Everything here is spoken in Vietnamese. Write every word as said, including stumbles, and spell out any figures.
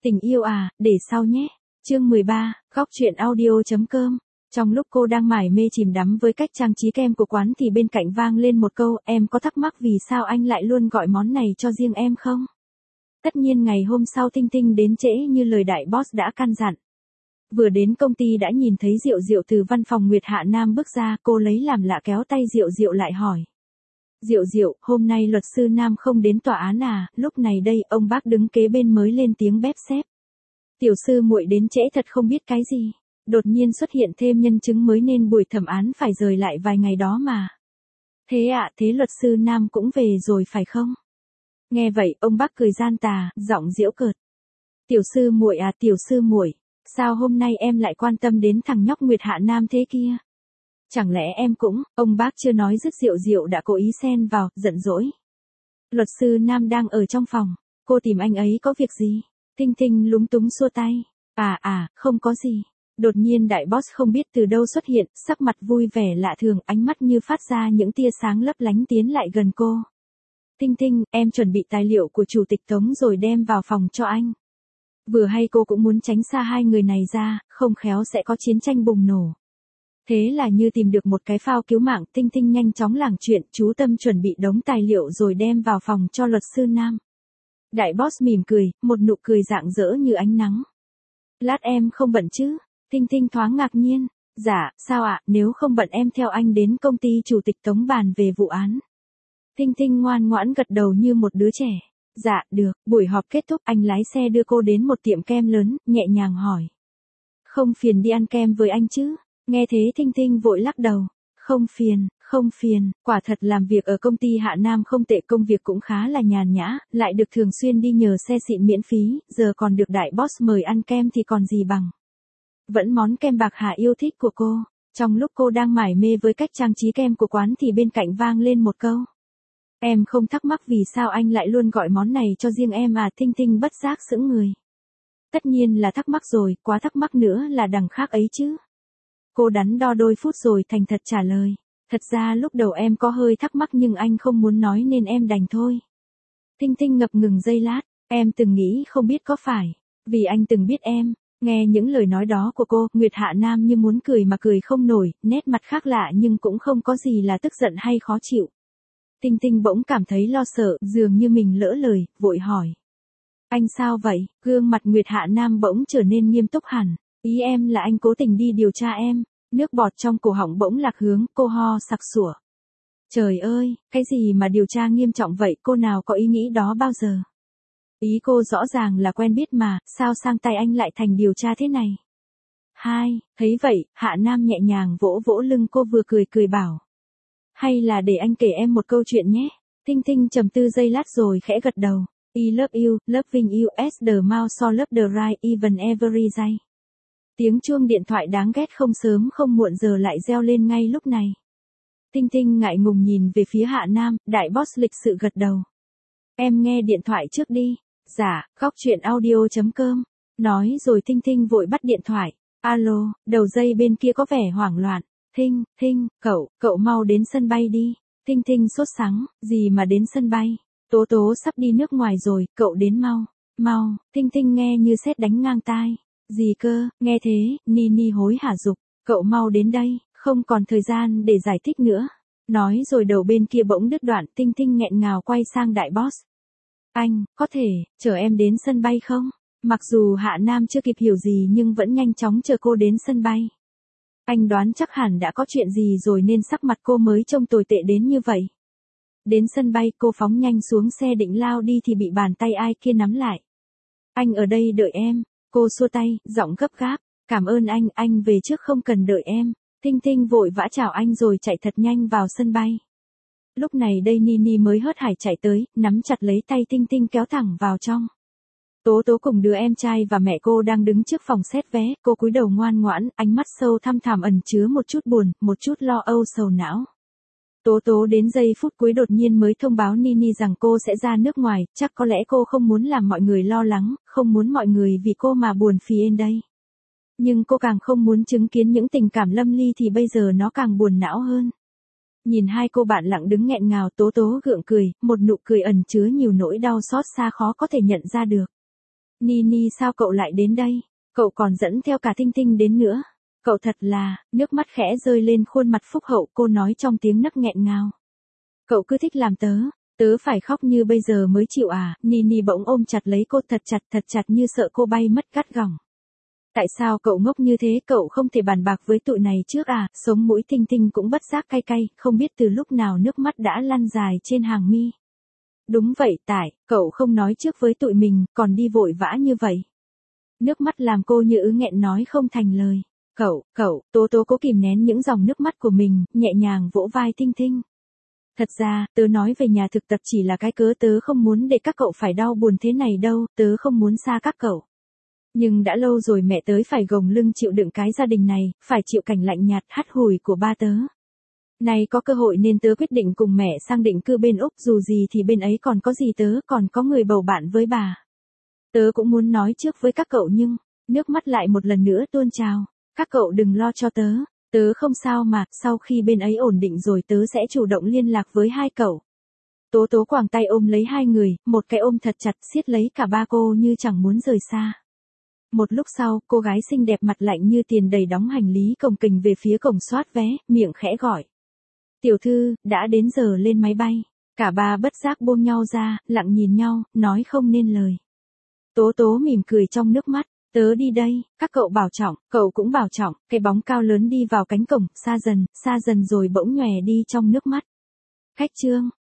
Tình yêu à, để sau nhé. Chương mười ba, góc truyện audio.com. Trong lúc cô đang mải mê chìm đắm với cách trang trí kem của quán thì bên cạnh vang lên một câu, em có thắc mắc vì sao anh lại luôn gọi món này cho riêng em không? Tất nhiên ngày hôm sau Tinh Tinh đến trễ như lời đại boss đã căn dặn. Vừa đến công ty đã nhìn thấy Diệu Diệu từ văn phòng Nguyệt Hạ Nam bước ra, cô lấy làm lạ kéo tay Diệu Diệu lại hỏi. Diệu Diệu, hôm nay luật sư Nam không đến tòa án à? Lúc này đây, ông bác đứng kế bên mới lên tiếng bép xép. Tiểu sư muội đến trễ thật không biết cái gì. Đột nhiên xuất hiện thêm nhân chứng mới nên buổi thẩm án phải rời lại vài ngày đó mà. Thế ạ, à, thế luật sư Nam cũng về rồi phải không? Nghe vậy, ông bác cười gian tà, giọng giễu cợt. Tiểu sư muội à, tiểu sư muội, sao hôm nay em lại quan tâm đến thằng nhóc Nguyệt Hạ Nam thế kia? Chẳng lẽ em cũng, ông bác chưa nói dứt Diệu Diệu đã cố ý xen vào, giận dỗi. Luật sư Nam đang ở trong phòng, cô tìm anh ấy có việc gì? Tinh Tinh lúng túng xua tay. À à, không có gì. Đột nhiên đại boss không biết từ đâu xuất hiện, sắc mặt vui vẻ lạ thường, ánh mắt như phát ra những tia sáng lấp lánh tiến lại gần cô. Tinh Tinh, em chuẩn bị tài liệu của chủ tịch Tống rồi đem vào phòng cho anh. Vừa hay cô cũng muốn tránh xa hai người này ra, không khéo sẽ có chiến tranh bùng nổ. Thế là như tìm được một cái phao cứu mạng, Tinh Tinh nhanh chóng lảng chuyện, chú tâm chuẩn bị đống tài liệu rồi đem vào phòng cho luật sư Nam. Đại boss mỉm cười, một nụ cười rạng rỡ như ánh nắng. Lát em không bận chứ? Tinh Tinh thoáng ngạc nhiên. Dạ, sao ạ, nếu không bận em theo anh đến công ty chủ tịch Tống bàn về vụ án. Tinh Tinh ngoan ngoãn gật đầu như một đứa trẻ. Dạ, được, buổi họp kết thúc anh lái xe đưa cô đến một tiệm kem lớn, nhẹ nhàng hỏi. Không phiền đi ăn kem với anh chứ? Nghe thế Tinh Tinh vội lắc đầu. Không phiền, không phiền, quả thật làm việc ở công ty Hạ Nam không tệ, công việc cũng khá là nhàn nhã, lại được thường xuyên đi nhờ xe xịn miễn phí, giờ còn được đại boss mời ăn kem thì còn gì bằng. Vẫn món kem bạc hà yêu thích của cô. Trong lúc cô đang mải mê với cách trang trí kem của quán thì bên cạnh vang lên một câu. Em không thắc mắc vì sao anh lại luôn gọi món này cho riêng em à? Tinh Tinh bất giác sững người. Tất nhiên là thắc mắc rồi, quá thắc mắc nữa là đằng khác ấy chứ. Cô đắn đo đôi phút rồi thành thật trả lời. Thật ra lúc đầu em có hơi thắc mắc nhưng anh không muốn nói nên em đành thôi. Tinh Tinh ngập ngừng giây lát, em từng nghĩ không biết có phải, vì anh từng biết em. Nghe những lời nói đó của cô, Nguyệt Hạ Nam như muốn cười mà cười không nổi, nét mặt khác lạ nhưng cũng không có gì là tức giận hay khó chịu. Tinh Tinh bỗng cảm thấy lo sợ, dường như mình lỡ lời, vội hỏi. Anh sao vậy? Gương mặt Nguyệt Hạ Nam bỗng trở nên nghiêm túc hẳn. Ý em là anh cố tình đi điều tra em. Nước bọt trong cổ họng bỗng lạc hướng, cô ho sặc sủa. Trời ơi, cái gì mà điều tra nghiêm trọng vậy, cô nào có ý nghĩ đó bao giờ? Ý cô rõ ràng là quen biết mà, sao sang tay anh lại thành điều tra thế này? Hai, thấy vậy, Hạ Nam nhẹ nhàng vỗ vỗ lưng cô vừa cười cười bảo. Hay là để anh kể em một câu chuyện nhé. Tinh Tinh trầm tư giây lát rồi khẽ gật đầu. I love you, loving you as the mouse so love the right even every day. Tiếng chuông điện thoại đáng ghét không sớm không muộn giờ lại reo lên ngay lúc này. Tinh Tinh ngại ngùng nhìn về phía Hạ Nam, đại boss lịch sự gật đầu. Em nghe điện thoại trước đi. Dạ, góc truyện audio.com. Nói rồi Tinh Tinh vội bắt điện thoại. Alo, đầu dây bên kia có vẻ hoảng loạn. Tinh, Tinh, cậu, cậu mau đến sân bay đi. Tinh Tinh sốt sắng, gì mà đến sân bay? Tố Tố sắp đi nước ngoài rồi, cậu đến mau. Mau, Tinh Tinh nghe như sét đánh ngang tai. Gì cơ, nghe thế, Nini hối hả giục, cậu mau đến đây, không còn thời gian để giải thích nữa. Nói rồi đầu bên kia bỗng đứt đoạn, Tinh Tinh nghẹn ngào quay sang đại boss. Anh, có thể, chờ em đến sân bay không? Mặc dù Hạ Nam chưa kịp hiểu gì nhưng vẫn nhanh chóng chờ cô đến sân bay. Anh đoán chắc hẳn đã có chuyện gì rồi nên sắc mặt cô mới trông tồi tệ đến như vậy. Đến sân bay cô phóng nhanh xuống xe định lao đi thì bị bàn tay ai kia nắm lại. Anh ở đây đợi em. Cô xua tay, giọng gấp gáp. Cảm ơn anh, anh về trước không cần đợi em. Tinh Tinh vội vã chào anh rồi chạy thật nhanh vào sân bay. Lúc này đây Nini mới hớt hải chạy tới, nắm chặt lấy tay Tinh Tinh kéo thẳng vào trong. Tố Tố cùng đứa em trai và mẹ cô đang đứng trước phòng xét vé, cô cúi đầu ngoan ngoãn, ánh mắt sâu thăm thẳm ẩn chứa một chút buồn, một chút lo âu sầu não. Tố Tố đến giây phút cuối đột nhiên mới thông báo Nini rằng cô sẽ ra nước ngoài, chắc có lẽ cô không muốn làm mọi người lo lắng, không muốn mọi người vì cô mà buồn phiền đây. Nhưng cô càng không muốn chứng kiến những tình cảm lâm ly thì bây giờ nó càng buồn não hơn. Nhìn hai cô bạn lặng đứng nghẹn ngào, Tố Tố gượng cười, một nụ cười ẩn chứa nhiều nỗi đau xót xa khó có thể nhận ra được. Nini sao cậu lại đến đây? Cậu còn dẫn theo cả Tinh Tinh đến nữa. Cậu thật là, nước mắt khẽ rơi lên khuôn mặt Phúc Hậu, cô nói trong tiếng nấc nghẹn ngào. Cậu cứ thích làm tớ, tớ phải khóc như bây giờ mới chịu à? Nini bỗng ôm chặt lấy cô thật chặt thật chặt như sợ cô bay mất gắt gỏng. Tại sao cậu ngốc như thế, cậu không thể bàn bạc với tụi này trước à? Sống mũi Tinh Tinh cũng bất giác cay cay, không biết từ lúc nào nước mắt đã lăn dài trên hàng mi. Đúng vậy, tại, cậu không nói trước với tụi mình, còn đi vội vã như vậy. Nước mắt làm cô như ứ nghẹn nói không thành lời. Cậu, cậu, Tố Tố cố kìm nén những dòng nước mắt của mình, nhẹ nhàng vỗ vai Tinh Tinh. Thật ra, tớ nói về nhà thực tập chỉ là cái cớ, tớ không muốn để các cậu phải đau buồn thế này đâu, tớ không muốn xa các cậu. Nhưng đã lâu rồi mẹ tớ phải gồng lưng chịu đựng cái gia đình này, phải chịu cảnh lạnh nhạt hắt hủi của ba tớ. Nay có cơ hội nên tớ quyết định cùng mẹ sang định cư bên Úc, dù gì thì bên ấy còn có gì tớ, còn có người bầu bạn với bà. Tớ cũng muốn nói trước với các cậu nhưng, nước mắt lại một lần nữa tuôn trào. Các cậu đừng lo cho tớ, tớ không sao mà, sau khi bên ấy ổn định rồi tớ sẽ chủ động liên lạc với hai cậu. Tố Tố quàng tay ôm lấy hai người, một cái ôm thật chặt siết lấy cả ba cô như chẳng muốn rời xa. Một lúc sau, cô gái xinh đẹp mặt lạnh như tiền đầy đóng hành lý cồng kềnh về phía cổng soát vé, miệng khẽ gọi. Tiểu thư, đã đến giờ lên máy bay. Cả ba bất giác buông nhau ra, lặng nhìn nhau, nói không nên lời. Tố Tố mỉm cười trong nước mắt. Tớ đi đây, các cậu bảo trọng, cậu cũng bảo trọng. Cái bóng cao lớn đi vào cánh cổng, xa dần, xa dần rồi bỗng nhòe đi trong nước mắt. Khách trương.